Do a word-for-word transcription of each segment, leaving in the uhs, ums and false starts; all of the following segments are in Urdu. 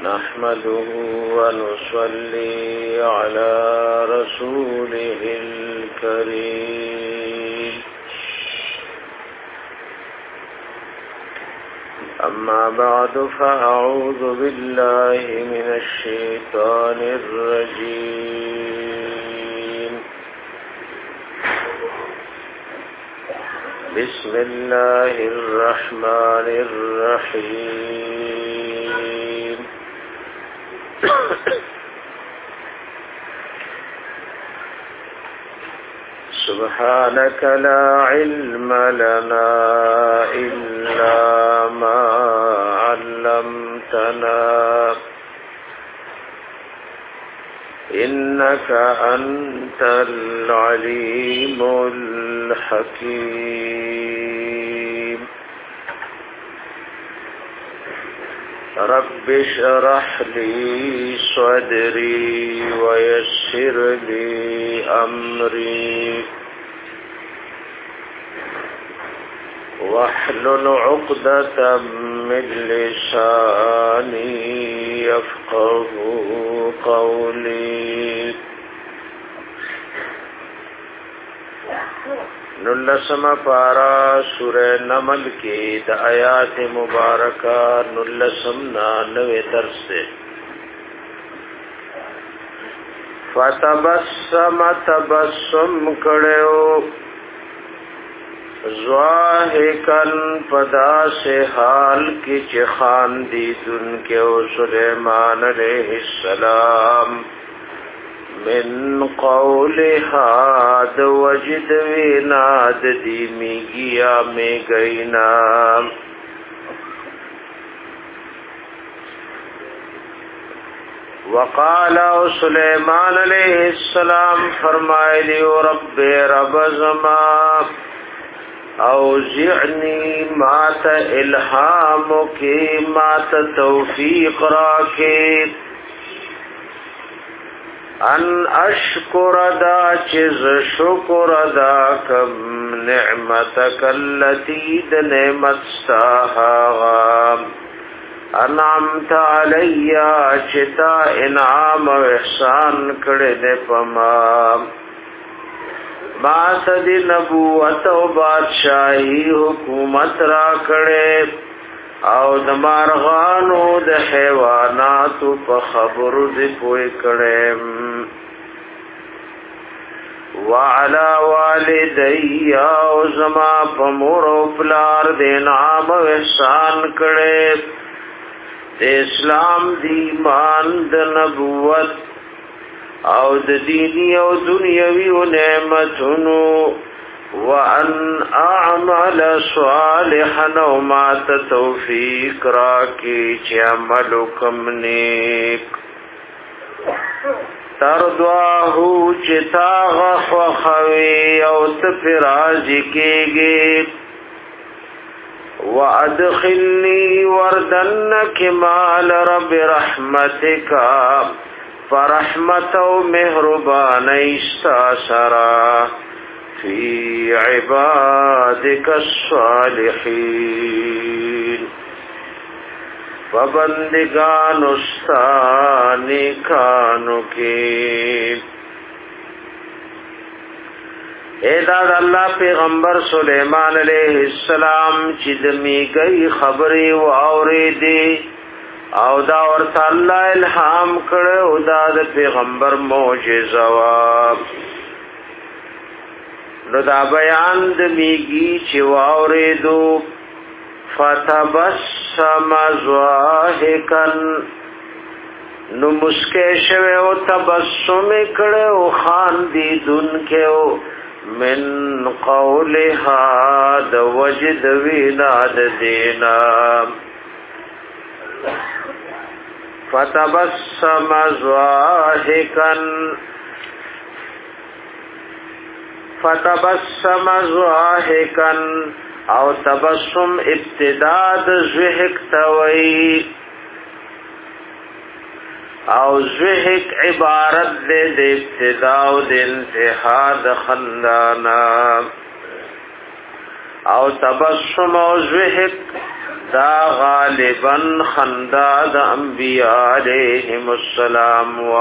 نحمده ونصلي على رسوله الكريم أما بعد فأعوذ بالله من الشيطان الرجيم بسم الله الرحمن الرحيم سبحانك لا علم لنا إلا ما علمتنا إنك أنت العليم الحكيم رب اشرح لي صدري ويسر لي أمري واحلل عقدة من لساني يفقه قولي نلسم پارا سورہ نمل کی دا آیات مبارکہ نلسم نانوے درس سے فتبسم تبسم کڑیو زواہکن پدا سے حال کی چخان دی دن کے سلیمان علیہ السلام من قولها د وجد ویناد دی میگیا میں گئینا وقال سلیمان علیہ السلام فرمائے لی رب رب زما اوزعنی مات الہام کی مات توفیق راکے ان اشکر دا چیز شکر دا کم نعمتک اللتی د نعمت ستاها انعمت علی چتا انعام و احسان کڑے پما بات دی نبوت و بادشاہی حکومت را کڑے او د مارغانو د حیواناتو په خبرو دې پوي کړم وعلى والدي او زما په مور او پلار دې نام او احسان کړې د اسلام دی ایمان د نبوت او د دینی او دنیوي نعمتونو وان اعمل صالحا وما توفیق راکی چه عملو کم نیک تردواہو چه تاغخ وخوی او تفرازی کیگی وادخلنی وردنک مال رب رحمتکا فرحمت و مہربان استاسرا فی عبادک الصالحین فبندگان استانی کانو کی اے داد اللہ پیغمبر سلیمان علیہ السلام چدمی گئی خبری و آوری دی او دا ورطا اللہ الہام کرے او دا دا پیغمبر موجزواب نو دا بیان د میگی چې واوریدو فتبسم ضاحکا نو مسکه شوه او تبسم کړه او خاندي دن کې او من قولها د وجد وینا د دینا فتبسم ضاحکا فتبسم ضاحکا او تبسم ابتداء د ضحک توي او ضحک عبارت دے د ابتداء او د انتها د خندانا او تبسم او ضحک دا غالبا خندا د انبیاء علیہم السلام و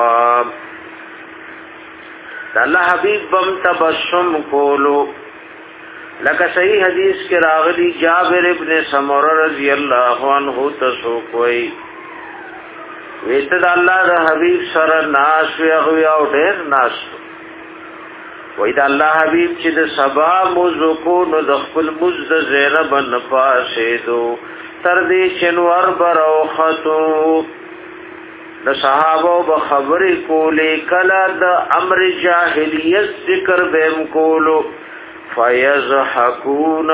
دا اللہ حبیب بم تبسم کولو لکه صحیح حدیث کې راغلی جابر ابن سمره رضی اللہ عنہ تسو کوئی ویتد اللہ دا حبیب سر ناس وی اغوی او دیر ناس وید اللہ حبیب چې د سبا موزو کو نو د خپل مزد زینب نپاسې دو تر دې شنور برو خطو د صحابه به خبرې کولې کله د امر جاهلیت ذکر بهم کولو فیضحکون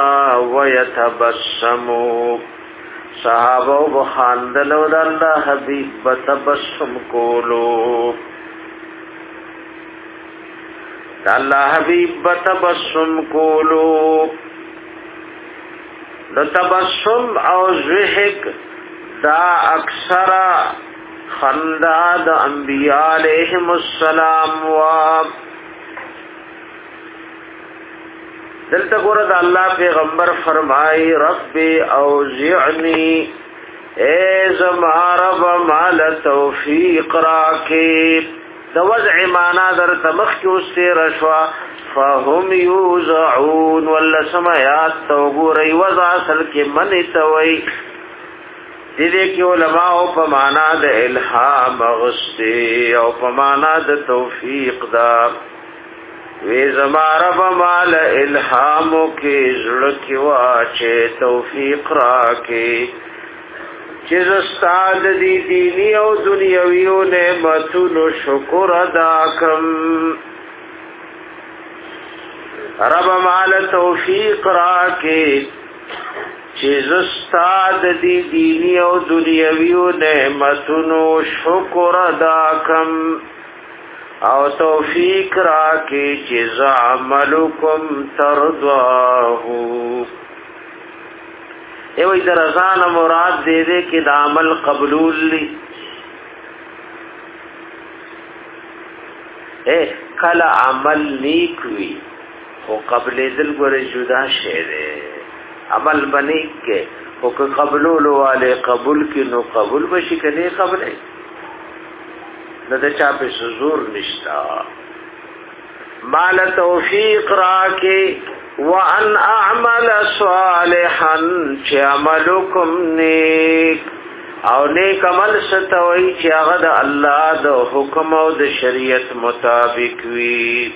ویتبسموا صحابه به خاندل او د الله حبیب به تبسم کولو اللہ حبیب بتبسم کولو د تبسم او ضحک دا اکثر خندا د انبیاء علیہم السلام و دلتا گورد اللہ پیغمبر فرمائی رب اوزعنی اے زمارب مال توفیق راکیب د وضع معنا در تمخ کی استی رشوا فهم یوزعون والسمایات توگوری وضع اصل کی منی توی دیده کی علماء پا معنا د الہام غستی او پا معنا د توفیق دا وی زمارب مال الہامو کی زڑکی واچے توفیق راکی چیز استاد دی دینی او دنیاویو نعمتونو شکر ادا کم رب مال توفیق راکی چیز استاد دی دینی او دنیاویو نعمتونو شکر ادا کم او توفیق راکی چیز عملکم ترضاہو ایو ادھر ازان مراد دے دے کہ دا عمل قبلول لی اے کل عمل نیک وی خو قبل دل گوری جدا شیرے عمل بنیک کے خو که قبلولو والے قبول کی نو قبول بشی کنی قبلے نو دا چاپی سزور نشتا مال توفیق راکے وان اعمل صالحا چه عملکم نیک او نیک عمل ستوئی چه اغد اللہ دا حکم او دا شریعت مطابق وی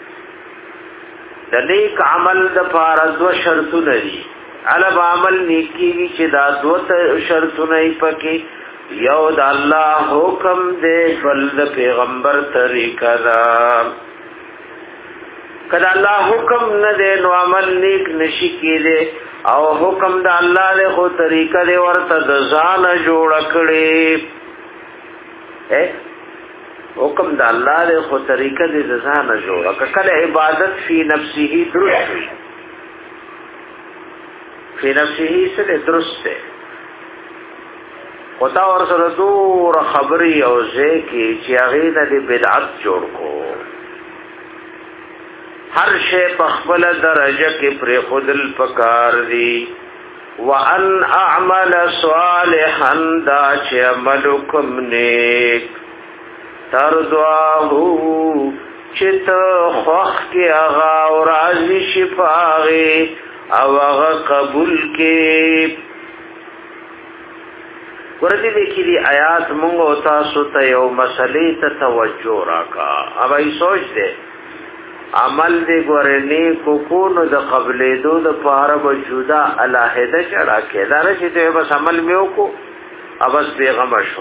دا نیک عمل دا پارد و شرطو ندی علب عمل نیکی وی چه دا دو شرطو نئی پکی یو دا اللہ حکم دے بل دا پیغمبر طریقہ دا کدا اللہ حکم نہ دے نو عمل نیک نشی کی دے او حکم دا اللہ دے خو طریقہ دے ورطا دزان جوڑ کڑی اے حکم دا اللہ دے خو طریقہ دے دزان جوڑ کل عبادت فی نفسی ہی درست ہوئی فی نفسی ہی سے دے درست ہے خطا ورسر دور خبری او زے کی چیاغین دے بدعت جوڑ کو ہر شے پخبل درجہ کے پر خودل پکار دی وان اعمل صالحا دا چه عملکم نیک ترضاہو چت خوخ کے اغا و راضی شفاغی او اغا قبول کے گردی دیکھی دی آیات منگو تاسو تا یو مسئلے تا توجہ راکا اب ای سوچ دے عمل دے گورنی کونو د قبل دو د پاره وجودا الہیده چڑا کې دا رشي ته بس عمل میو کو ابس پیغام شو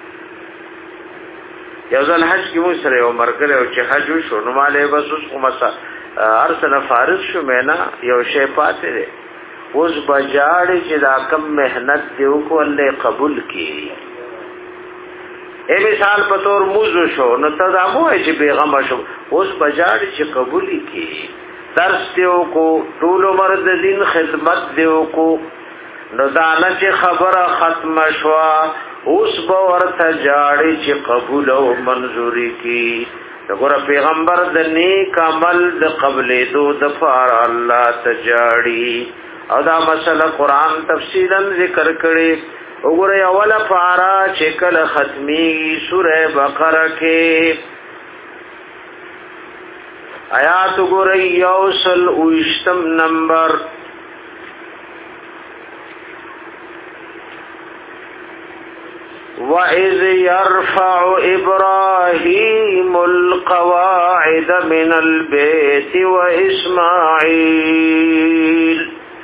یو ځل حج کې مو سره عمر کړو چې حج شو نو مالې بس اوس کومه ارسنه فارغ شو مینا یو شی پاتې ده اوس بجاړي چې دا کم مهنت دیو کو الله قبول کړي اے مثال پتور موزو شو نو تدامو ہے چی بیغم شو اس بجاڑ چی قبولی کی درس دیو کو طول مرد دین خدمت دیو کو نو دانا چی خبر ختم شوا اس باور تجاڑی چی قبول و منظوری کی نگورا پیغمبر د نیک عمل د قبل دو دفار اللہ تجاڑی او دا مسله قران تفصیلا ذکر کړي. وګوره اوله پارا چې کله ختمي سوره بقره کې آیات وګوره یوصل اوشتم نمبر وَإِذْ يَرْفَعُ إِبْرَاهِيمُ الْقَوَاعِدَ مِنَ الْبَيْتِ وَإِسْمَاعِيلُ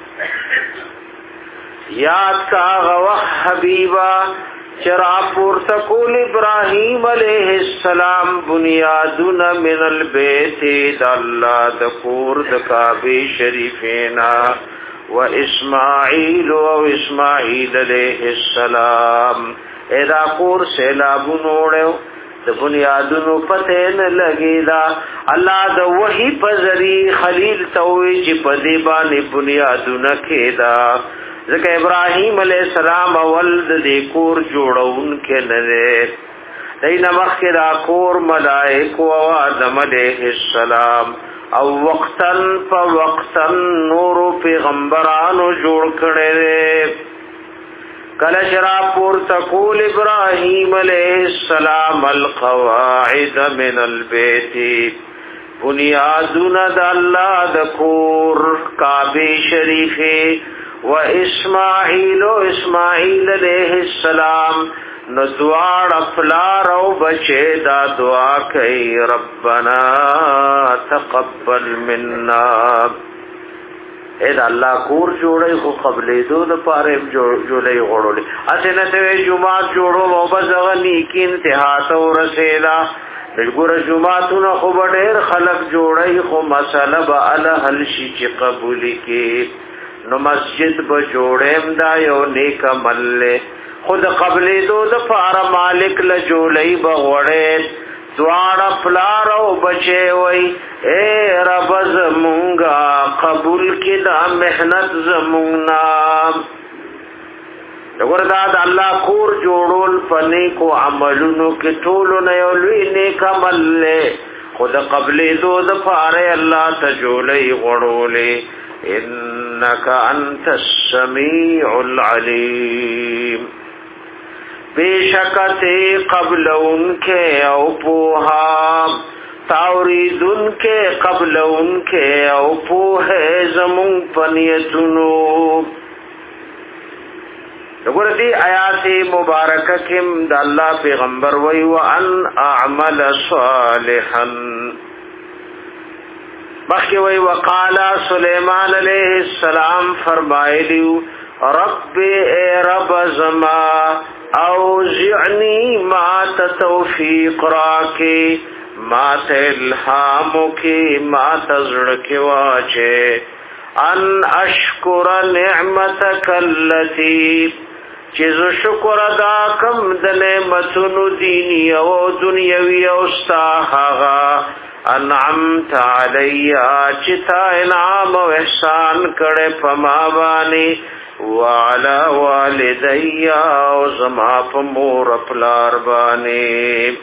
یاد کا غوح حبیبا چرا پورتکول ابراہیم علیہ السلام بنیادون من البیت داللہ دکور دکابی شریفینا و اسماعیل و اسماعیل علیہ السلام ایدا کور سیلابون اوڑیو د بنیادونو پته نه لګیدا الله د وحی پزری خلیل توي چې پدی باندې بنیادونه کېدا ځکه ابراهیم علیه السلام اول د دې کور جوړون کې نه دینه مخکې دا کور ملائکه او آدم علیه السلام او وقتن په وقتن نور پیغمبرانو جوړ کړي. کله شرا پور تقول ابراهیم علیہ السلام القواعد من البیت بنیادنا د الله د کور کعبه شریفه و اسماعیل و اسماعیل علیہ السلام نزوار افلار او بچه دا دعا کئی ربنا تقبل منا. اے دا اللہ کور جوڑی خو قبلی دو دا پاریم جوڑی غوڑو لی اسی نتوی جماعت جوڑو موبزغنی کی انتحاتا و رسیلا نشگور جماعتونا خو بڑیر خلق جوڑی خو مسئلہ با الہل شی چی قبولی کی نو مسجد با جوڑیم دا یو نیک عمل لے خود قبلی دو دا پارا مالک لجولی با غوڑید دوارا پلارو بچے وئی اے رب زمونگا قبول کی دا محنت زمونگنا. اگر دا دا اللہ کور جوڑول پنے کو عملونو کی طولو نیولوی نیک عمل لے خود قبلی دو دفارے اللہ تجولی غڑولے انکا انت السمیع العلیم. بے شکتے قبل ان کے او پوہا تاورید ان کے قبل ان کے او پوہے زمون پنیتنو. گردی آیات مبارکہ کم دا اللہ پیغمبر وی وان اعمل صالحا بخی وی وقالا سلیمان علیہ السلام فرمائے لیو رب اے رب زما اوزعنی ما توفیق راکی ما الہامو کی ما تزرکی واچے ان اشکر نعمتک اللتی چیز شکر ادا کم د نعمتن دینی او دنیاوی او استاحغا انعمت علی چتا انعام و احسان کڑے پما بانی وعلا والدی او زما پمور پلار بانی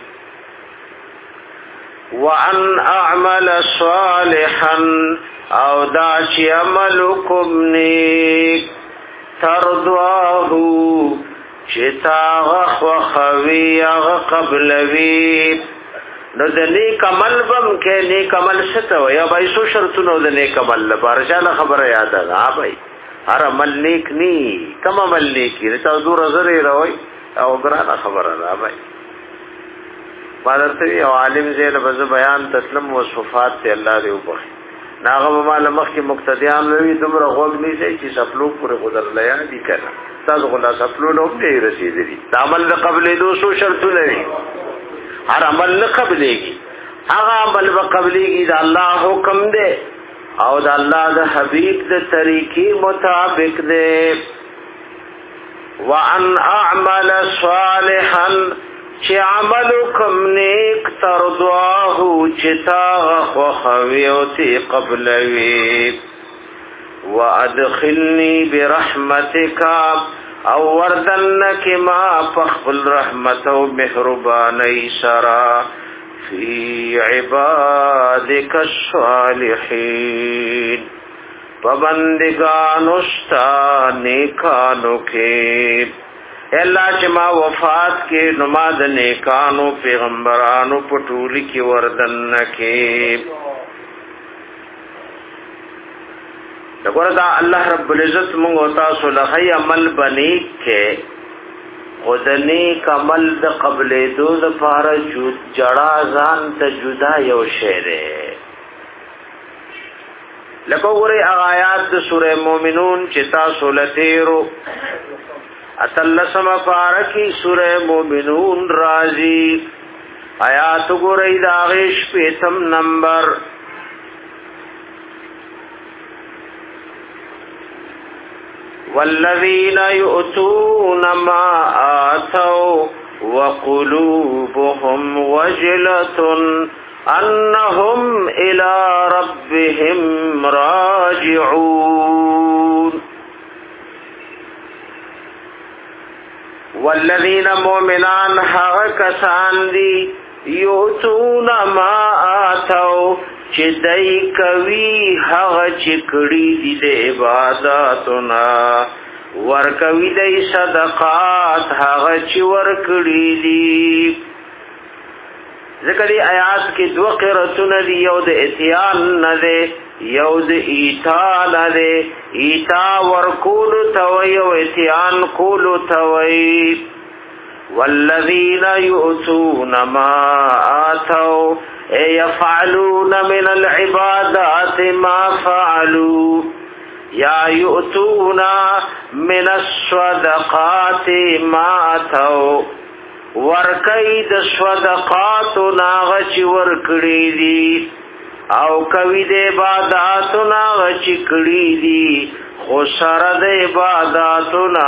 وان اعمل صالحا او دا چی عملکم نیک ترضواهو چتا غخ وخوی اغ قبلوی نو د نیک عمل بم کې نیک عمل ستو یا بای سو شرطونو د نیک عمل لپاره چاله خبره یاد ده ها بای هر عمل نیک نی کم عمل نیکی رته دور زری روي او ګرانه خبره ده بای مادرته یو عالم زیل بز بیان تسلیم و صفات ته الله دی وبخ ناغه مال مخ کې مقتدیان لوي دمر غوږ نیسي چې سپلو پورې خدای لیا دي کنه تاسو خدای سپلو نو دې رسیدلی عمل قبل دو سو شرطونه وي ہر عمل نہ قبلے گی هغه عمل به قبلېږي د الله حکم دی او د الله د حبیب د طریقې مطابق دی وان اعمل صالحا چې عملکم نیک ترضاه چې تا خو خویوتی قبلوي وادخلني برحمتک او وردنک ما فخل رحمت و مهربانی سرا فی عبادک الصالحین پبندگانو ستا نیکانو کې اللہ چې ما وفات کې نماز نیکانو پیغمبرانو پټولی کې وردن کې دغه دا الله رب العزت موږ تاسو له عمل بنی کې خدنی کمل د قبل دو د فار جړه ځان ته جدا یو شعر لکه ګورې آیات د سوره مومنون چې تاسو لتیرو اتلسم پارکی سورہ مومنون رازی آیات گرئی داغش پیتم نمبر والذین یؤتون ما آتوا وقلوبهم وجلة انہم الى ربهم راجعون والذین مومنان حق کسان دی یوتون ما آتو چی دی کوی حق چکڑی دی دی عباداتنا ورکوی دی صدقات حق چی ورکڑی دی ذکر دی آیات کی دو قرتون دی یو دی اتیان ندے یو د ایتا لده ایتا ورکول توي او اتيان کول توي والذین یؤتون ما آتوا يفعلون من العبادات ما فعلوا یا یؤتون من الصدقات ما آتوا ورکید صدقات ناغچ ورکڑی دی او کوي د عبادتنا چکړی دي خو سره د عبادتنا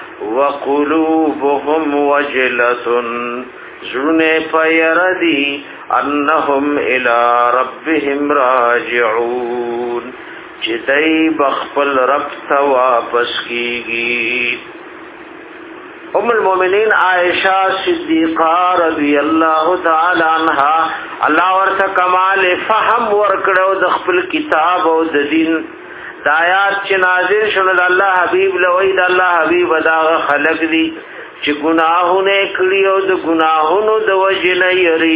وقلوبهم وجلة زړه پيردي انهم الى ربهم راجعون چې دای بخپل رب ته واپس کیږي ام المؤمنین عائشہ صدیقہ رضی اللہ تعالی عنہا اللہ ورته کمال فهم ورکړو د خپل کتاب او د دین د آیات چې نازل شول د الله حبیب لوی د الله حبیب دا خلق دي چې ګناهونه کړی او د ګناهونو د وجه نه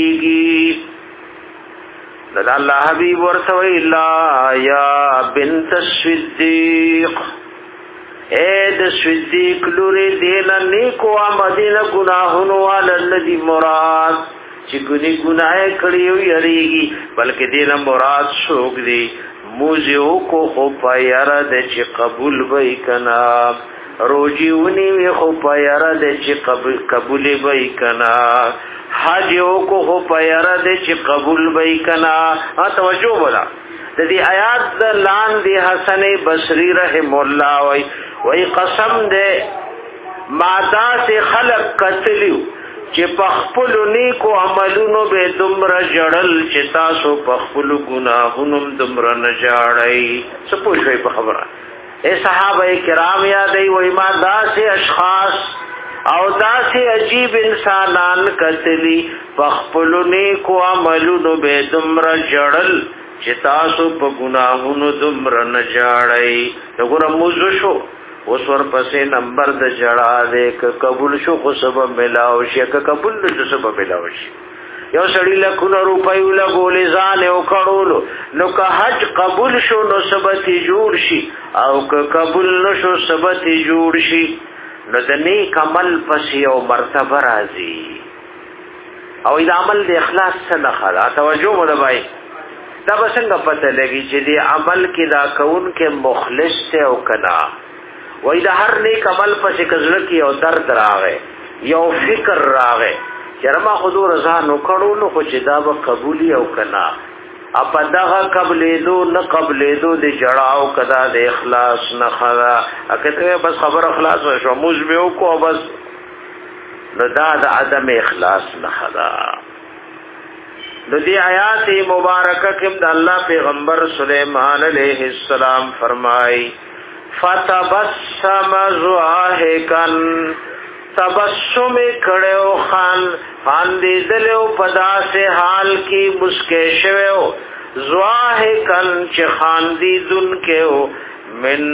یریږي د الله حبیب ورته ویلا یا بنت الصدیق اے د صدیق لوري دینا نیکو آمدین گناہونو والا الذی مراد چی گنی گناہ کڑیو یریگی بلکہ دینا مراد شوک دی موزیو کو خوپا یرد چی قبول بی کنا روجیونی وی خوپا یرد چی قبول بی کنا حاجیو کو خوپا یرد چی قبول بی کنا توجہ بلا د دې آیات د لاندې حسن بصری رحم الله وای وای قسم دې ماده سے خلق قتلیو چې پخپل نیکو عملونو به دمر جړل چې تاسو پخپل ګناهونو دمر نه جاړی څه پوښوي په خبره اے صحابه کرام یادای وای ماده سے اشخاص او داسې عجیب انسانان قتلی پخپل نیکو عملونو به دمر جړل چې تاسو په ګناهونو دمر نه جاړی وګوره موضوع شو اوس ورپسې نمبر د جړا دې ک قبول شو خو سبب ملاو شي ک قبول نشو سبب ملاو شي یو سړی له کو روپۍ له ګولې ځان یو کړولو نو که حج قبول شو نو سبت جوړ شي او که قبول نشو سبت جوړ شي نو د نیک عمل پس یو مرتبه راځي او دا عمل د اخلاص سره خلا توجه مولوی دا بسنګ پته لګي چې دی عمل کې دا کون کې مخلص ته او کنا وای دا هر نیک عمل پسې کزړه کې او درد راغې یو فکر راغې چې ما حضور رضا نو کړو نو خو چې دا به قبولي او کنا اپ دغه قبلې دو نه قبلې دو د جړاو کدا د اخلاص نه خلا اکه بس خبر اخلاص شو موږ به وکړو بس نو دا د عدم اخلاص نه خلا نو دی آیات مبارکہ کم دا اللہ پیغمبر سلیمان علیہ السلام فرمائی فتبسم ضاحکن تبسم کڑیو خان خان دی دلیو پدا سے حال کی مسکے شویو زواهکن چه خاندیدن کے من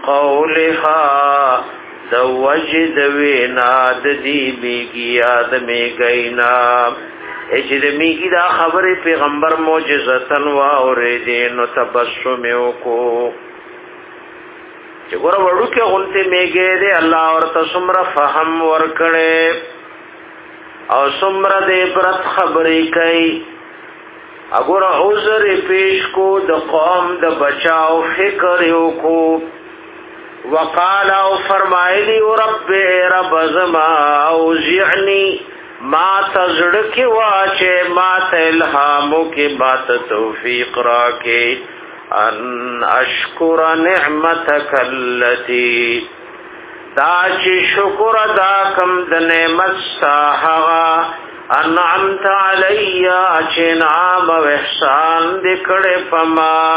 قولها د وجد ویناد دی میگی یاد میگینا چې د میگی دا خبر پیغمبر معجزتن و اوریدین و تبسم وکړو چې ګور وړو کې غونته میګې دې الله ورته څومره فهم ورکړي او څومره دې برت خبرې کوي اگر عذر پیش کو د قوم د بچاو فکر یو کو وقال او فرمایلی رب رب زما اوزعنی ما تزړه کې واچه ما ته الهامو کې بات توفیق راکې ان اشکر نعمتک التي دا چې شکر ادا کم د نعمت ساحه انعمت علی چې نعم او احسان دې کړې پما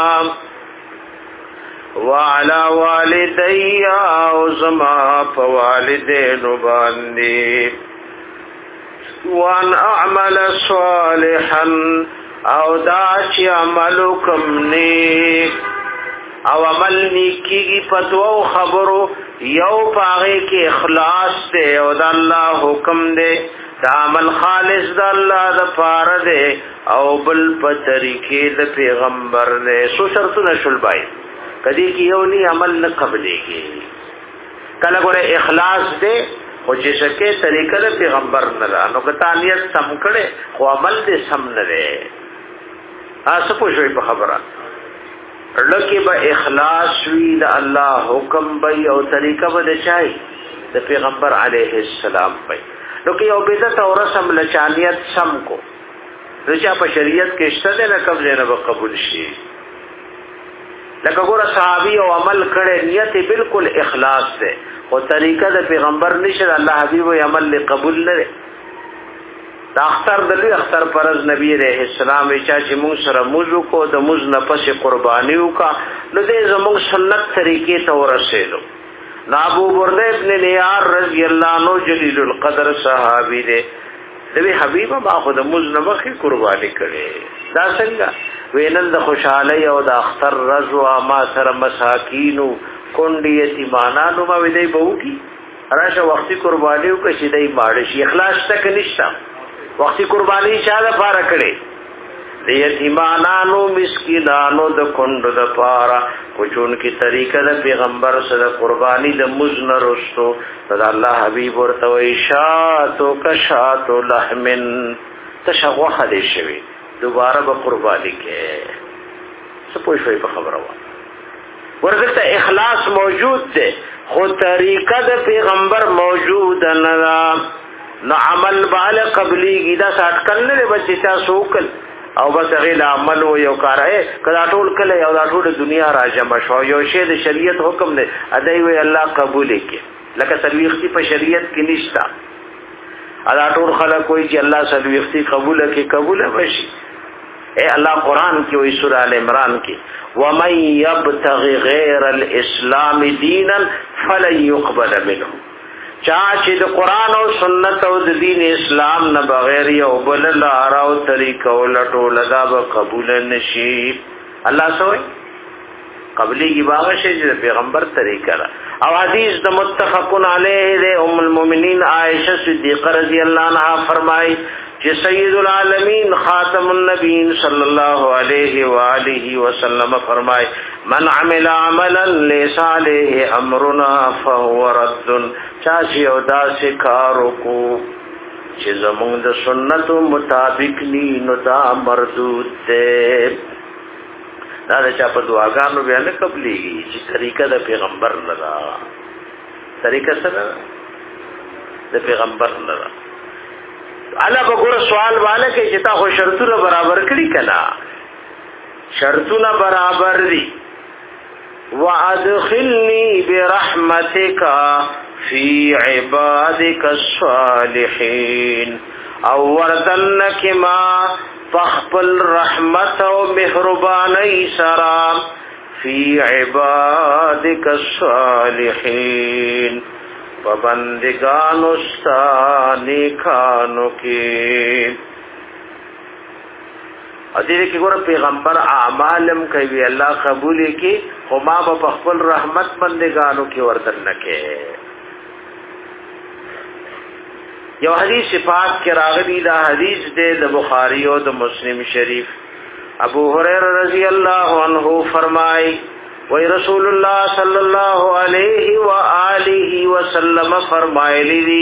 وعلى والدي او زما په والدینو باندې وان اعمل صالحا او دا چې عمل کوم نیک او عمل نیکی پتو خبرو یو پاغه کې اخلاص دے او د الله حکم دے دا عمل خالص د الله د پاره دے او بل په طریقې د پیغمبر دے سو شرطونه شول بای کدی کې یو نی عمل نه قبلېږي کله ګوره اخلاص دے او چې شکه طریقه د پیغمبر نه نو کته نیت سم کړي خو عمل دې سم نه دی تاسو پوښوي په خبره لکه به اخلاص وی د الله حکم به او طریقه به چای د پیغمبر علیه السلام به نو کې یو بدعت او رسم لچانیت سم کو رچا په شریعت کې شته نه قبل نه قبول شي لکه ګور صحابي او عمل کړي نیت بالکل اخلاص ده او طریقه د پیغمبر نشه الله حبیب او عمل قبول نه دا اختر دلی اختر پرز نبی علیہ السلام چا چې موږ سره موضوع کو د موز نه پس قربانی وکا نو دې زموږ سنت طریقې ته ورسېلو ابو برده ابن نیار رضی الله عنه جلیل القدر صحابی دې دوی حبیب ما خود موز نه مخې قربانی کړي دا څنګه وینند خوشاله او د اختر رضوا ما سره مساکینو کونډي یتیمانانو ما وې دی بہو کی راشه وختي قربانی وکړي چې دای ماړ شي اخلاص تک نشتا وختي قرباني شاده پاره کړي د یتیمانانو مسکینانو د کندو د پاره کوچون کی طریقه د پیغمبر سره قربانی د مزن رستو د الله حبیب ورته وی شاتو کشاتو لحمن تشغوه دې شوی دوباره به قربانی کې څه پوښوي په خبره و ورته اخلاص موجود ده خو طریقه د پیغمبر موجود نه نو عمل بالا قبلی گیدا ساتکل نه بچی تاسو وکل او بس غیل عمل و یو کار ہے کدا ټول کله یو دا ټول دنیا راجم شو یو شی د شریعت حکم نه ادای وی الله قبول کی لکه سلوختی په شریعت کې نشتا ادا ټول خلک کوئی چې الله سلوختی قبول کی قبول وشي اے الله قران کې وی سورہ ال عمران کې ومن يبتغي غير الاسلام دينا فلن يقبل منه چا چې د قران او سنت او د دین اسلام نه بغیر یو بل لار او طریقه ولټو لدا به قبول نشي الله سوې قبلي کی باغ شي د پیغمبر طریقه را او حدیث د متفقن علیه د ام المؤمنین عائشہ صدیقہ رضی الله عنها فرمای چې سید العالمین خاتم النبیین صلی الله علیه و آله وسلم فرمای من عمل عملا ليس عليه امرنا فهو رد چاچی او داسې کارو کو چې زمونږ د سنتو مطابق ني نو دا مردود ده دا چې په دعاګانو بیا نه قبليږي چې طریقه د پیغمبر نه ده طریقه سره د پیغمبر نه ده الا وګوره سوال والا کې چې تا خو شرطونه برابر کړی کنا شرطونه برابر دي وادخلني برحمتك في عبادك الصالحين او وردنك ما فخبل رحمت و مهربانی سرا في عبادك الصالحين پابندگان استانی کانو کی دې کې ګوره پیغمبر اعمالم کوي الله قبول کی خو ما په خپل رحمت بندگانو کې ورتل نکې. یو حدیث پاک کې راغلی دا حدیث دې د بخاری او د مسلم شریف. ابو هريره رضی الله عنه فرمای وی رسول الله صلی الله علیه و آله وسلم فرمایلی دی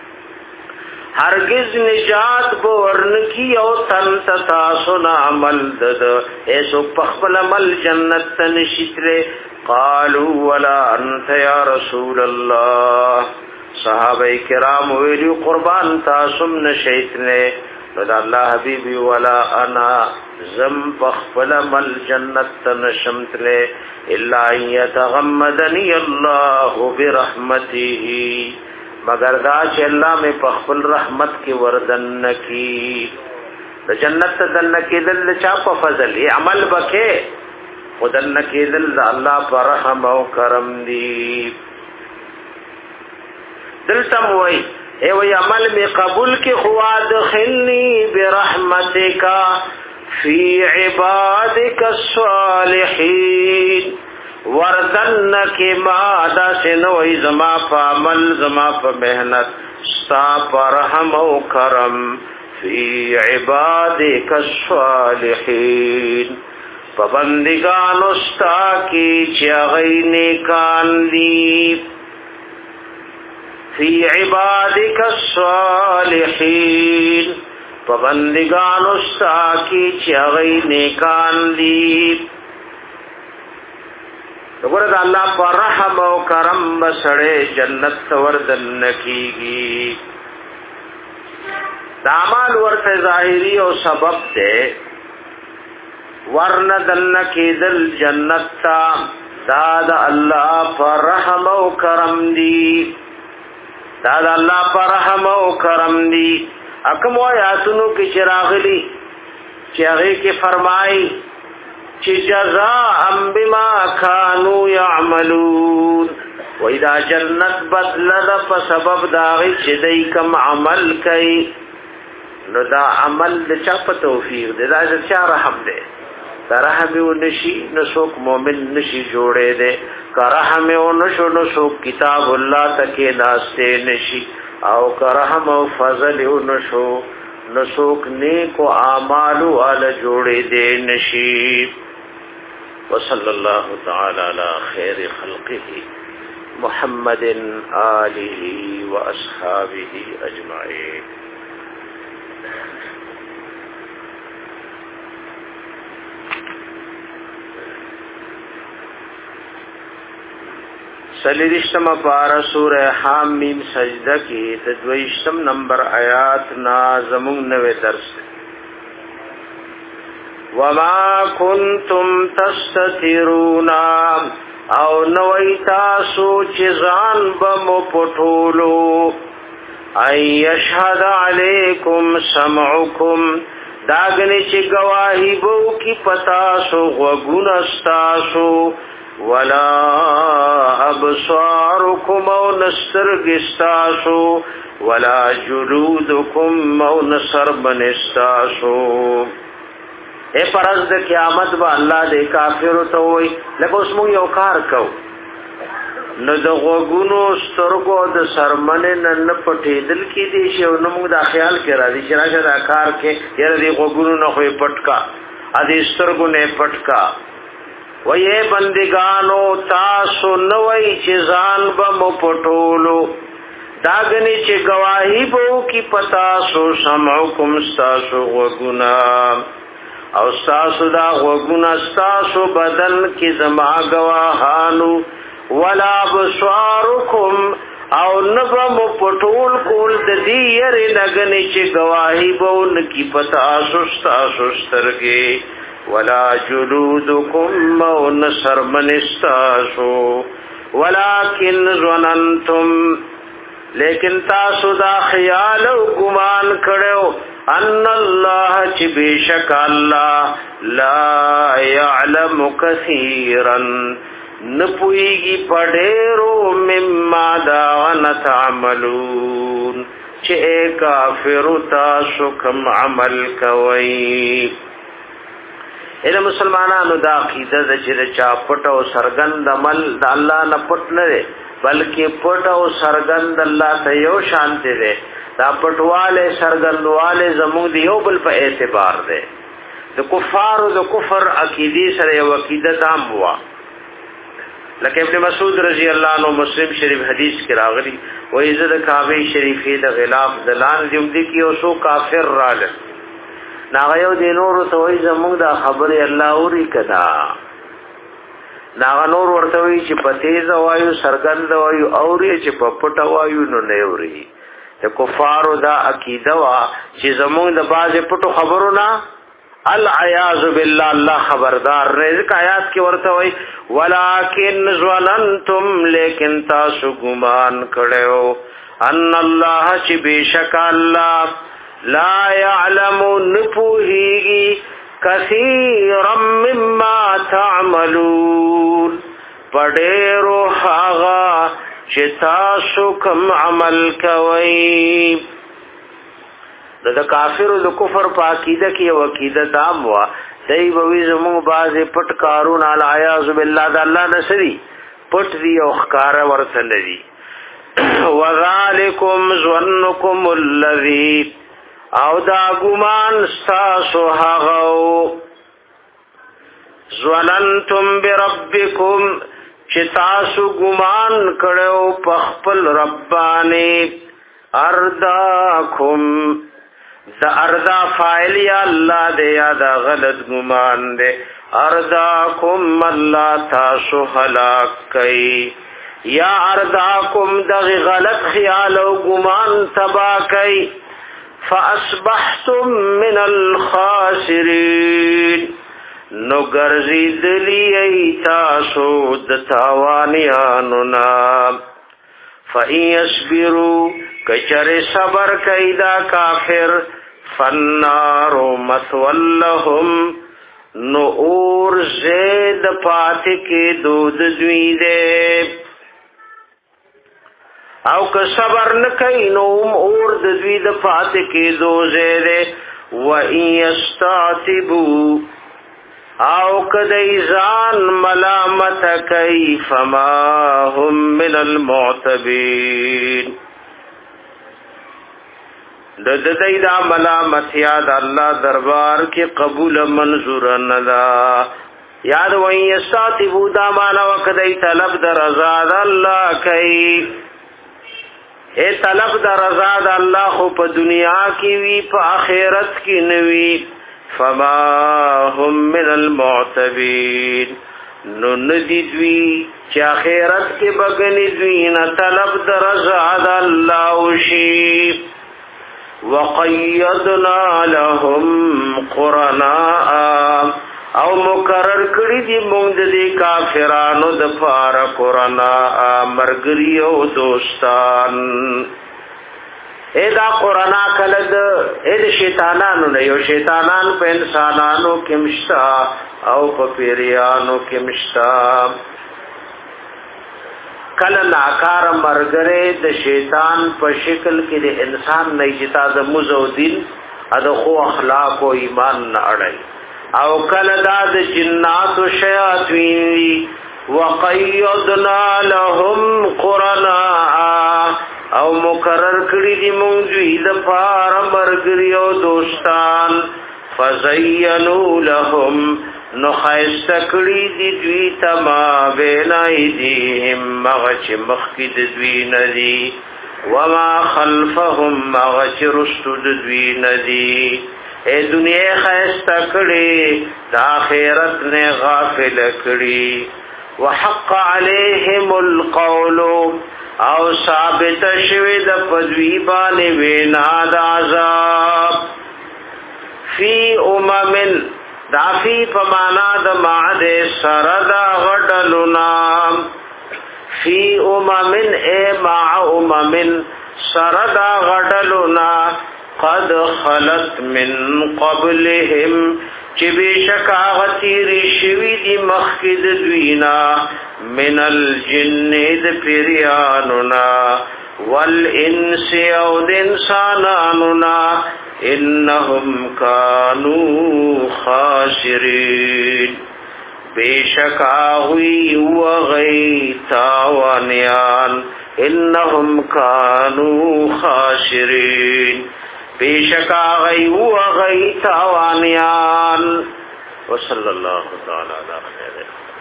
هرگز نجات بورن کی او تن تاسو نه عمل دد ایسو پخپل عمل جنت تنشتره. قالوا ولا انت یا رسول الله صحابه کرام ویلو قربان تاسو نشیتنه. دا الله حبیبی ولا انا زم پخپل عمل جنت تنشمتله الا یتغمدنی الله برحمته مگر دا چې الله مې په خپل رحمت کې وردن کی. د جنت ته دن کې دل چا په فضل ای عمل بکې خدن کې دل الله پر رحم او کرم دی. دلته وای ای وای عمل می قبول کی خوا دخلنی برحمتک فی عبادک الصالحین وردن کی ما دا سنوی زما پا عمل زما پا محنت ستا پا رحم و کرم فی عبادک الصالحین پا بندگان استا کی چغی نیکان دی فی عبادک الصالحین پا بندگان استا کی چغی نیکان دی. وګوره د الله پر رحم او کرم بسړې جنت وردن کیږي. د اعمال ورته ظاهري او سبب ده ورندن کېدل جنت تا دا د الله پر رحم او کرم دی. دا د الله پر رحم او کرم دی. اکم آیاتونو کې چراغلی چې هغه کې فرمایي چې جزاء بما كانوا يعملون و اذا جنت بدل په سبب داغي چې دای کوم عمل کوي نو دا عمل د چا په توفیق دی دا د چا رحم دی. دا رحم و نشي نو څوک مؤمن نشي جوړې دی. که رحم و نشو نو څوک کتاب الله تکي ناشته نشي او که رحم او فضل و نشو نو څوک نیک اعمال ول جوړې دی نشي. وصلى الله تعالى على خير خلقه محمد آله وأصحابه أجمعين. سلیرشتم پارا سورہ حامیم سجدہ کی تدویشتم نمبر آیات نازمون نوے درس. وما كنتم تستترون او نوی تاسو چیزان بم پټولو ای یشهد علیکم سمعکم داغنی چی گواہی بو کی پتاسو وگون استاسو ولا ابصارکم او نسترگستاسو ولا جلودکم او نصربن استاسو. اے پرز د قیامت با الله د کافر ته وای لکه اوس مو یو کار کو نو د غوګونو سترګو د سرمنه نن پټېدل کې دي چې نو موږ دا خیال کې را دي چې راشه دا کار کې یره دی غوګونو نه خو پټکا ا دې سترګو نه پټکا. وې بندګانو تاسو نو وای چې ځان به مو پټولو داګنی چې گواہی بو کی پتا سو سمعکم تاسو غوګونا او تاسو دا غوګونا تاسو بدن کې زما گواهانو ولا بصارکم او نبم پټول کول د دې یری لګنی چې گواہی بو کی پتا سو تاسو سترګې ولا جلودکم او نصر من استاسو ولکن ظننتم لیکن تاسو دا خیال او ګمان کړو ان الله چې بشک الله لا يعلم كثيرا نپویږي پډېرو مما دا نتعملون چې کافر تاسو کوم عمل کوي. اله مسلمانانو دا عقیده د چې چا پټ او سرګند عمل د الله نه پټ نه دی بلکې پټ او سرګند الله ته you Shanta the the پټواله سرګندواله زموږ the you بل په اعتبار دی د کفار او د کفر عقیده سره یو عقیده تام هوا لکه ابن مسعود رضی الله عنه مسلم شریف حدیث کې راغلی و عزت کعبه شریفه د غلاف دلان دیوم دي کې او سو کافر راغل ناغیو دی نور ته وای زموږ د خبره الله اوري کدا ناغ نور ورته وای چې پتیز وایو سرګند وایو اوري چې پپټ وایو نو نه اوري د کفارو دا عقیده وا چې زموږ د باز پټو خبرو نه العیاذ بالله الله خبردار رزق آیات کې ورته وای ولکن ظننتم لیکن تاسو ګمان کړو ان الله چې بشک الله لا يعلم نفوهي كثيرا مما تعملون پډېرو هغه چې تاسو کوم عمل کوي د کافر د کفر په عقیده کې او عقیده تام وا دای به زمو باز پټ کارون علی اعوذ بالله د الله نسری پټ دی او ښکار ورته لري وذالکم ظنکم الذی او دا ګمان تاسو هغه ظننتم بربکم چې تاسو ګمان کړو په خپل ربانی ارداکم دا اردا فاعل یا الله دې یا دا غلط ګمان دې ارداکم الله تاسو هلاک کئ یا ارداکم دا غلط خیال او ګمان تبا کئ فاصبحتم من الخاسرین نو ګرځیدلی تاسو د تاوانیانو نا فَإِيَصْبِرُوا کچر صبر کیدا کافر فَالنَّارُ مَثْوًى لَهُمْ نو اور زید پات کې دود دوی دے او که صبر نکای نو اور د دوی د پات کې دوزه دے وَإِيَسْتَعْتِبُوا او کدی ځان ملامت کای فما هم من المعتبین د دې دا ملامت یاد الله دربار کې قبول منظور نه دا یاد وای یستاتبو دا معنا وکدی طلب د رضا د الله کای اے طلب د رضا د الله خو په دنیا کې وی په آخرت کې نوی فما هم من المعتبین نو ندی دوی چې آخرت کې بغنی دوی نه طلب د رضا د الله وشي وقیدنا لهم قرناء او مقرر کړی دی موږ د کافرانو د فار قرناء مرګری او دوستان ادا قرانا کلد اې شیطانانو نه یو شیطانان په انسانانو کې مشتا او په پیریانو کې مشتا کله ناکار مرګره د شیطان په شکل کې د انسان نه جتا د مزودین اده خو اخلاق او ایمان نه اړای او کله دا د جنات او شیاطین وقیدنا لهم قرناء او مقرر کړی دی مونږ دوی د پار مرګری او دوستان فزینوا لهم نو خایست کړی دی دوی تما بینای دیهم مغچ مخکد دوی ندی وما خلفهم مغچ رشد دوی ندی اے دنیا خایست کړی د آخرت نه غافل کړی وحق علیهم القول او ثابت شوی د پدوی باندې وینا د عذاب فی اممن دافی پمانا د معد سردا غډلنا فی اممن ای مع اممن سردا غډلنا قد خلت من قبلهم چې بشکا غتیری شوی دی مخکد دوینا من الجن د پیریانونا والانس او د انسانانونا انهم كانوا خاسرين بیشکاوی وغی تاوانیان انهم كانوا خاسرين بیشکاوی وغی تاوانیان وصلی اللہ تعالی علی خیر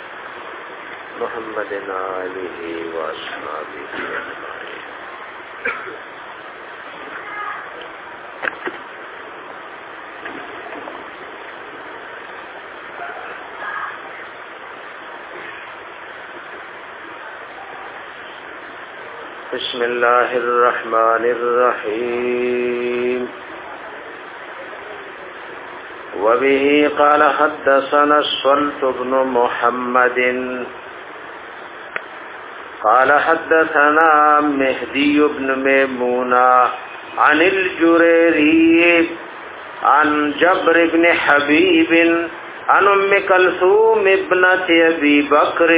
محمد آلہ و اصحابہ اجمعین. بسم الله الرحمن الرحيم. وبه قال حدثنا الصلت بن محمد قال حدثنا مهدي بن ميمونة عن الجريري عن جبر بن حبيب عن ام كلثوم ابنة ابي بكر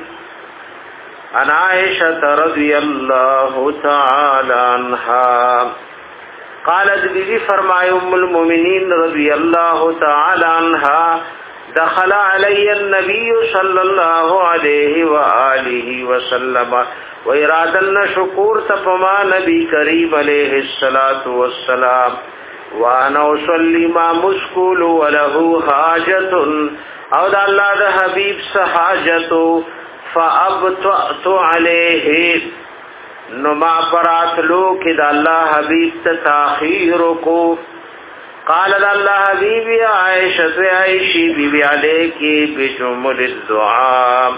عن عائشة رضي الله تعالى عنها قالت بی فرمائے ام المؤمنین رضی اللہ تعالی عنها دخل علی النبی صلی اللہ علیہ وآلہ وسلم و ارادن شکور تفما نبی کریم علیہ الصلاة والسلام وانا اصلی ما مسکول وله حاجت او دا اللہ دا حبیب سحاجتو فابطأت علیہ نو ما براتلو کہ دا اللہ حبیب تا تاخیر کو قال دا اللہ حبیب عائشہ عائشی بی بی علیہ کی بجمل الدعا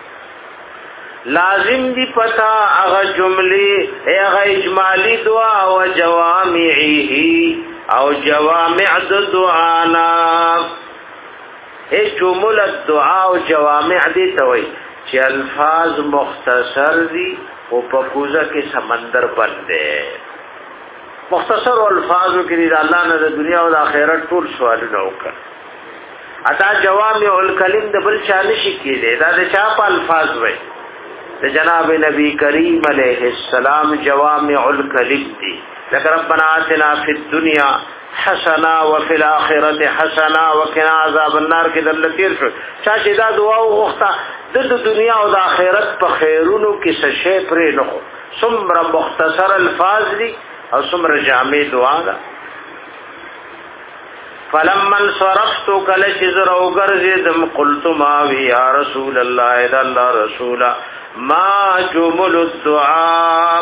لازم دی پتا اغا جملی اغا اجمالی دعا و جوامعی او جوامع دعانا اے جمل الدعا و جوامع دی توئی چی الفاظ مختصر دی او پکوزا کې سمندر بندے مختصر الفاظو کې د الله نه د دنیا او د آخرت ټول سوالونه وکړه اته جوامع الکلم د بل چا نشي کېده دا د چا په الفاظ وای د جناب نبی کریم علیه السلام جوامع الکلم دي لکه ربنا آتنا فی الدنیا حسنا وفي الاخره حسنا وقنا عذاب النار کې د لتیر شو چا چې دا دعا وغوښته د دنیا او د آخرت په خیرونو کې څه شی پرې نه خو څومره مختصر الفاظ دي او څومره جامع دعا ده فلما انصرفت کله چې زه راوګرځېدم قلت ما وی یا رسول الله اذا الله رسولا ما جمل الدعاء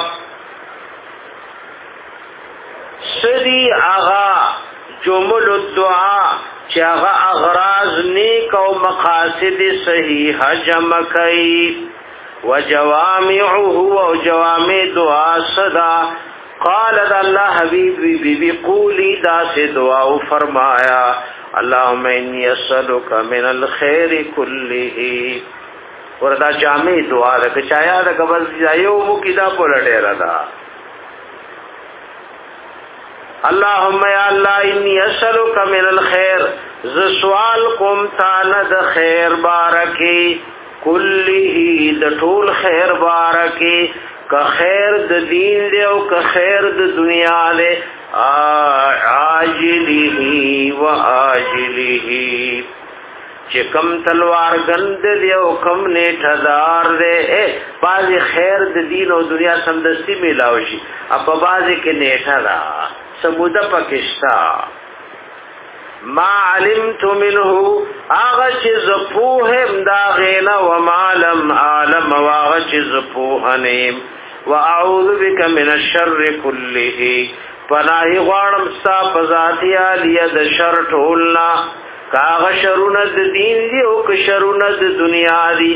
سدی اغا جمل الدعاء چې هغه اغراض نیک او مقاصد صحیحه جمع کوي وجوامعه او جوامع دعا صدا قال الله حبیب بی بی قولی دا سے دعا فرمایا اللهم انی اسالک من الخير كله وردا جامع دعا ده چایا د قبل ځایو مو کیدا په لړه را اللهم یا الله انی اسالک من الخير ز سوال کوم تعالی د خیر بارکی کله د ټول خیر بارکی که خیر د دین دی او که خیر د دنیا دی عاجله و آجله چې کم تلوار گند دی او کم نیټه دار دی باز خیر د دین او دنیا سمدستی میلاو شي اپ باز کې نیټه دا سموده پکشتا ما علمت منه آغا چیز پوهم دا غینا وما لم عالم واغا چیز پوهنیم و اعوذ بک من الشر کله پناہی غوارم ستا پزاتی آلیا دا شر ٹولنا کاغا شرون دا دین دی او کشرون دا دنیا دی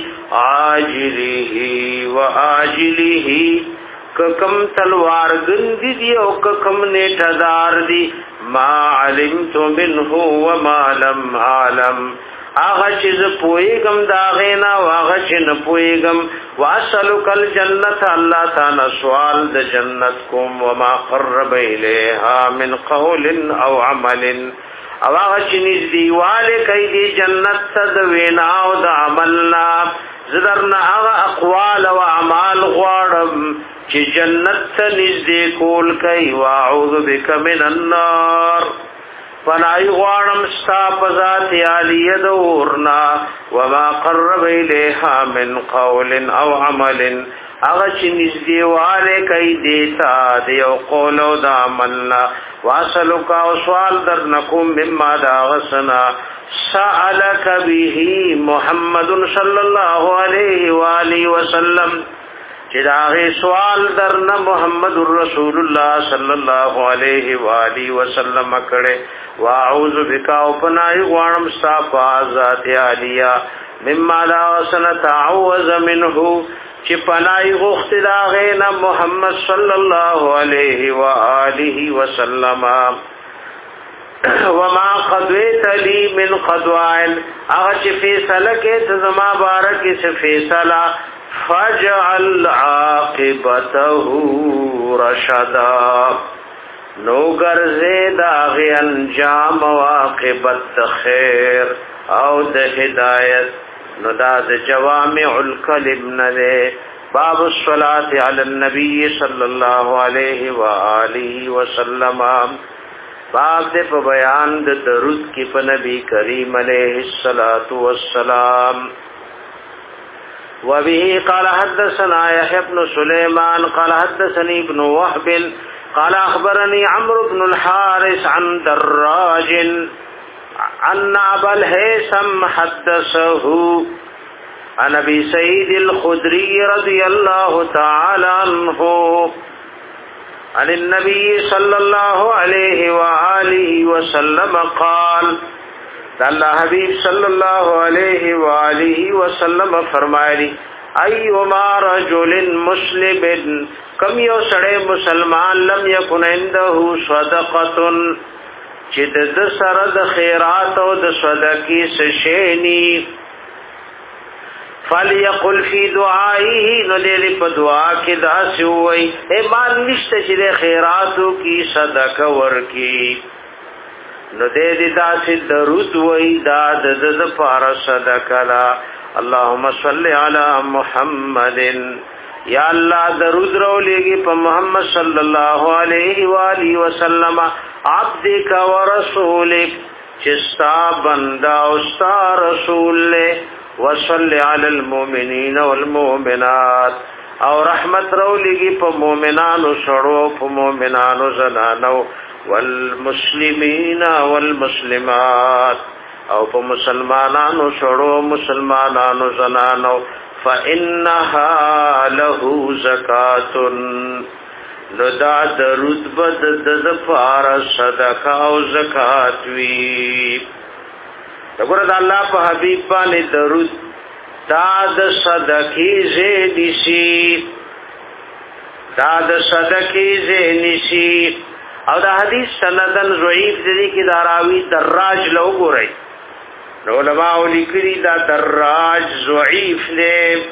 آجلی و آجلی ککم تلوار گندی دی او ککم نیٹھدار دی ما علمت منه وما لم عالم آغا چیز پوئیگم داغینا واغا چین پوئیگم واسلک الجنت اللہ تانا سوال دا جنت کم وما قرب الیہا من قول او عمل او آغا چینیز دیوالے کئی دی جنت تا دا ویناو دا عملنا زدرنا هغه اقوال او اعمال غواړم چې جنت ته نږدې کول کوي. واعوذ بک من النار پنای غواړم ستا په ذات عالیه د اورنا. وما قرب الیها من قول او عمل هغه چې نږدې واله کوي دیتا د یو قول او د عملنا. واسلک او سوال در نکوم مما دا غسنا سألک به محمد صلی الله علیه و آله وسلم چې دا سوال درنه محمد رسول الله صلی الله علیه و آله وسلم کړه. واعوذ بک او پنای غوانم صفا ذات عالیه مما لا وسن تعوذ منه چې پنای غوخت دا غینا محمد صلی الله علیه و آله وسلم. وما قضيت لي من قضاء اغه چې فیصله کې ته زما بارک چې فیصله فجعل عاقبته رشدا نو ګرځې دا غي انجام واقبت خیر او د هدایت. نو دا د جوامع الکلم نه باب الصلاة علی النبی صلی الله علیه و آله وسلم. باب دې په بیان د درود کې په نبی کریم علیه الصلاۃ والسلام. وبه قال حدثنا يحيى بن سليمان قال حدثني ابن وهب قال اخبرني عمرو بن الحارث عن دراج عن ابا الهيثم حدثه عن ابي سعيد الخدري رضي الله تعالى عنه عن النبي صلى الله عليه وآله وسلم قال اللہ حبیب صلی اللہ علیہ وآلہ وسلم فرمائے ایما رجل مسلم کم یو سڑے مسلمان لم یکن عنده صدقۃ چې د سره د خیرات او د صدقې سشینی فلیقل فی دعائه نو دې په دعا کې دا سوئی اے مال نشته چې د خیراتو کی صدقه ورکی نو دې دې دا چې درود وای دا د د پار صدقه لا. اللهم صل علی محمد یا الله درود رو لېږي په محمد صلی الله علیه و آله وسلم عبدک و رسولک چې ستا بندا او ستا رسول له. وصلی علی المؤمنین والمؤمنات او رحمت رو لګي په مؤمنانو سره په مؤمنانو زنانو والمسلمین والمسلمات او په مسلمانانو سره مسلمانانو زنانو. فإنها له زکات نو دا درود بد د فار صدقه او زکات وی. دغه د الله په حبیب باندې درود دا د صدقې زیدی شي دا د صدقې زیدی شي. او دا حدیث سندن ضعیف دي کې دا راوی دراج لو ګورئ نو علماء لیکلي دا دراج ضعیف دی.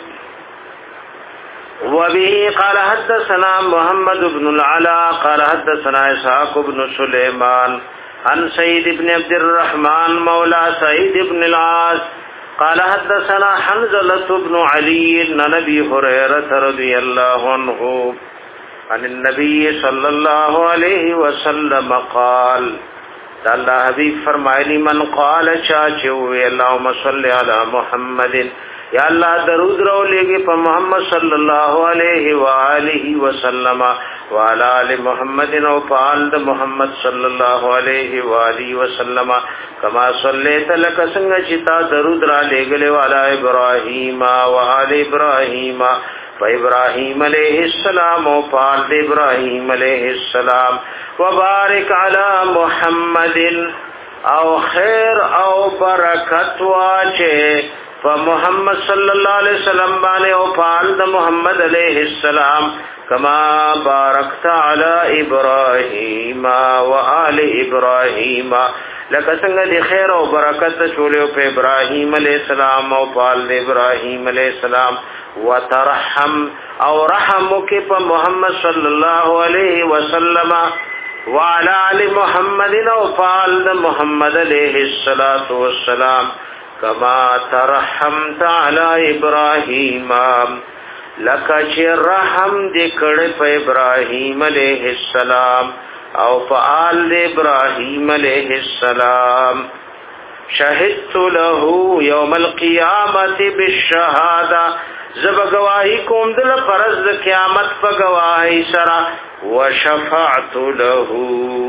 وبه قال حدثنا محمد بن العلا قال حدثنا اسحاق بن سليمان عن سيد بن عبد الرحمن مولى سعيد بن العاص قال حدثنا حنزلة بن علي عن ابي هريرة رضي الله عنه عن النبي صلى الله عليه وسلم قال الله حبيب فرمایلی من قال چاچو اللهم صل على محمد یا الله درود رو لګي په محمد صلی الله علیه و آله وسلم وعلى ال محمد او پال د محمد صلی الله علیه و آله وسلم کما صلیت لك څنګه چې تا درود را لګلې والا ابراهیم او آل ابراهیم و ابراهیم علیہ السلام او پال د ابراهیم علیہ السلام وبارک علی محمد او خیر او برکت واچه فمحمد صلی اللہ علیہ وسلم باندې او پال د محمد علیہ السلام کما بارکت علی ابراہیم و آل ابراہیم لکه څنګه د خیر او برکت شولې په ابراهیم علیہ السلام او پال د ابراهیم علیہ السلام وترحم او رحمک په محمد صلی الله علیه وسلم وعلى ال محمد او پال د محمد علیہ الصلوۃ والسلام کما ترحمت علی ابراهیم لکه چې رحم دې کړې په ابراهیم علیه السلام او په آل ابراهیم علیه السلام. شهدت له یوم القیامت بالشهاده زب گواہی کوم دل فرض د قیامت په گواہی سره وشفعت له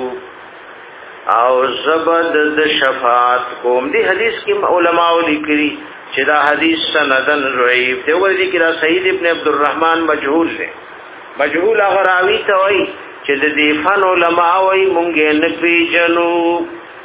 او زبد د شفاعت کوم. دی حدیث کې علماء لیکلي چې دا حدیث سندن ضعیف دی ورته کې دا سعید ابن عبد الرحمن مجهول دی. مجهول هغه راوی ته وایي چې د دې فن علماء وایي مونږ نه پیژنو.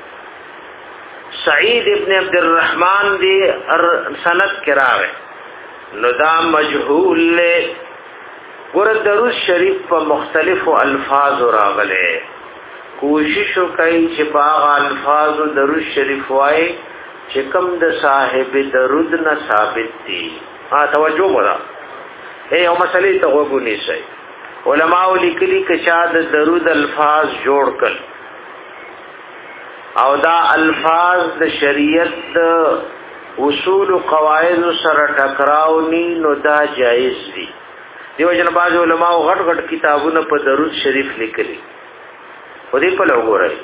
سعید ابن عبد الرحمن دی سند کې راغی نو دا مجهول له ګور درود شریف په مختلفو الفاظ راغله. کوشش وکړئ چې باغ الفاظ درود شریف وای چې کوم د صاحب درود نه ثابت دي. ها توجه وکړه. اے یو مسلې ته وګونی شي. علماء لیکلي چې چا د درود الفاظ جوړ کړ او دا الفاظ د شریعت د اصول او قواعد سره ټکراو ني نو دا جایز دي. دیو جن باز علماء غټ غټ کتابونه په درود شریف لیکلي. په دې په لګورای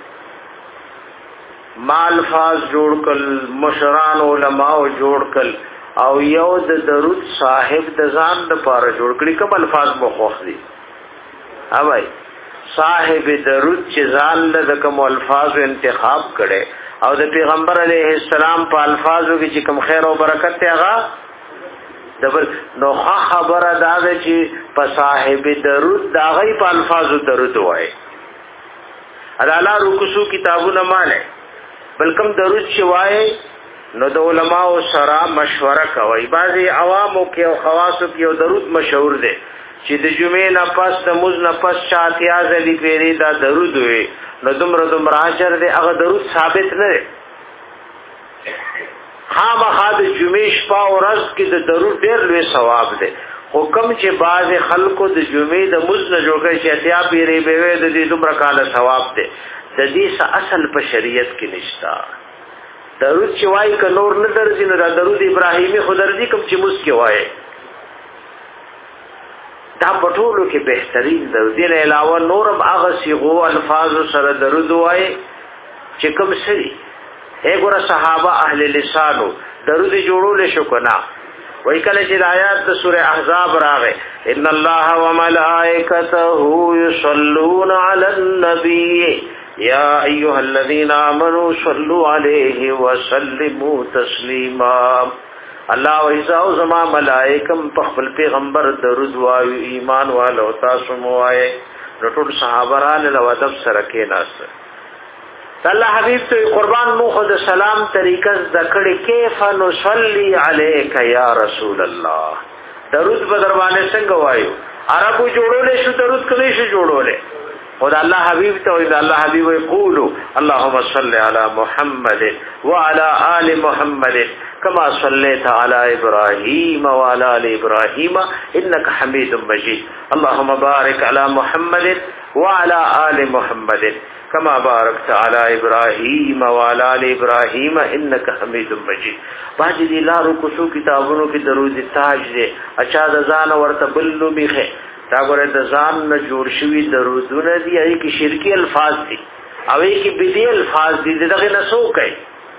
ما الفاظ جوړ کل مشران علماء جوړ کل او یو د درود صاحب د ځان د پاره جوړ کړي کوم الفاظ مخوخ دي. ها بھائی صاحب درود چې ځان له کوم الفاظ انتخاب کړي او د پیغمبر علیه السلام په الفاظو کې چې کوم خیر او برکت ته هغه دبل نو خبره دا ده چې په صاحب درود دا غي په الفاظو درود وای. اداله رکوسو کتابونه مانه بلکم درود شوای نو د علماء سره مشوره کوي. بعضي عوامو کې او خواصو کې او درود مشهور دي چې د جمعې نه پس د موز نه پس شاتیا ځلې پیری دا درود وي نو دومره دومره اجر دی. هغه درود ثابت نه دی. خامخا د جمعې شپه او ورځ کې د درود ډېر لوی ثواب دی. حکم چې بعض خلکو د جمعې د موز نه جوړ کړي چې اتیا پیری به وي د دې دومره کاله ثواب دی. د دې اصل په شریعت کې نشتا. درود چې وای ک نور نه درځي نو دا درود ابراهیمی خو درځي کوم چې موږ کې وای دا پټولو کې بهترین درود نه علاوه نورم هغه صيغو الفاظ سره درود وای چې کوم سری هغه صحابه اهل لسانو درود جوړول شو کنا. وای کله چې آیات د سوره احزاب راغې ان الله وملائکته یصلون علی النبی یا ایها الذین آمنوا صلوا علیه وسلموا تسلیما. الله وایزاو زما ملائکم په خپل پیغمبر درود وایو ایمان والو تاسو مو وایي. ټول صحابه را له ادب سره کې ناس الله حبیب ته قربان مو خود سلام طریقه ذکر کیف نصلی علیک یا رسول الله. درود په دروازه څنګه وایو عربو جوړولې شو درود کله شو جوړولې خدا الله حبیب ته وی الله حبیب یقول اللهم صل علی محمد وعلى آل محمد كما صليت على ابراهيم وعلى ال ابراهيم انك حميد مجيد. اللهم بارك على محمد وعلى ال محمد كما باركت على ابراهيم وعلى ال ابراهيم انك حميد مجيد. باجی دی لارو کوسو کتابونو کې درود تاج دی اچھا د ځان ورته بللو میخه دا ګوره د ځان نه جوړ شوی درودونه دي هغه کې شرکی الفاظ دي او هغه کې بدعي الفاظ دي دغه نه سو کوي.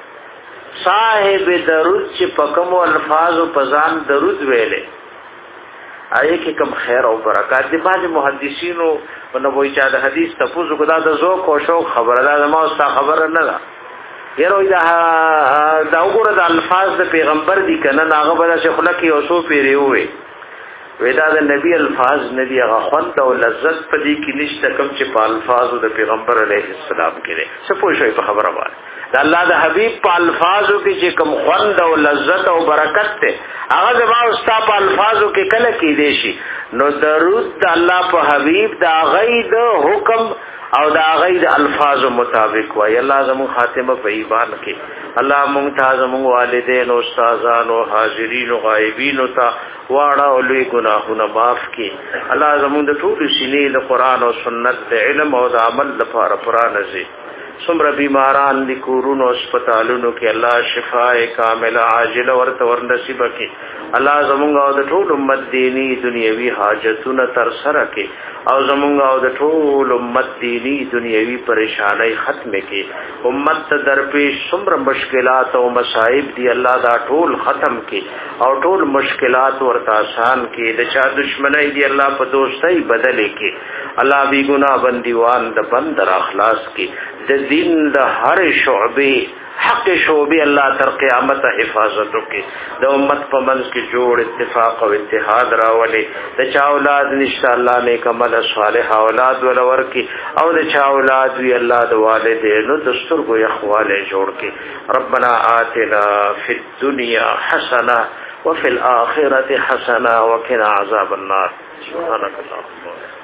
صاحب درود چې پکمو الفاظ او پزان درود ویلې هغه کې کوم خیر او برکات دي. باج محدثینو ونوي چا د حدیث تفوز کو دا د ذوق او شوق خبره ده ما اوس خبره نه ده. یره دا دا وګوره د الفاظ د پیغمبر دي کنه هغه بل څه خلک یو سو پیری وي ودا د نبی الفاظ ندی هغه خوند او لذت په دې کې نشته کوم چې په الفاظو د پیغمبر علیه السلام کې ده. څه پوه شوي په خبره باندې د الله د حبیب په الفاظو کې چې کوم خوند او لذت او برکت ده هغه زما استا په الفاظو کې کله کې دي شي. نو درود د الله په حبیب دا غید حکم او دا غید الفاظ مطابق وای. الله زمو خاتمه په ایمان کې الله مونږ ته زمو والدین او استادان او حاضرین او غایبین او تا واړه او لوی ګناهونه معاف کړي. الله زمو د ټول سینې د قران او سنت د علم او د عمل لپاره پرانځي. څومره بیماران دي کورونو هسپتالونو کې الله شفای کامله عاجله ورته ور نصیب کړي الله زمونږ او د ټول امت دینی دنیوي حاجتونه تر سره کړي او زمونږ او د ټول امت دینی دنیوي پریشانای ختم کړي امت ته درپېښ څومره مشکلات او مصائب دي الله دا ټول ختم کړي او ټول مشکلات ورته آسان کړي د چا دشمنی دي الله په دوستۍ بدل کړي الله بی ګناه بندیوان د بند را خلاص کړي د دین د هر شعبې حق شعبې الله تر قیامت حفاظت وکړي د امت په منځ کې جوړ اتفاق او اتحاد راولي د چا اولاد نشته الله نیک عمل صالح اولاد ولور کړي او د چا اولاد وی الله د والدینو د سترګو یخواله جوړ کړي ربنا آتنا فی الدنیا حسنه وفي الآخرة حسنه وقنا عذاب النار سبحانك اللهم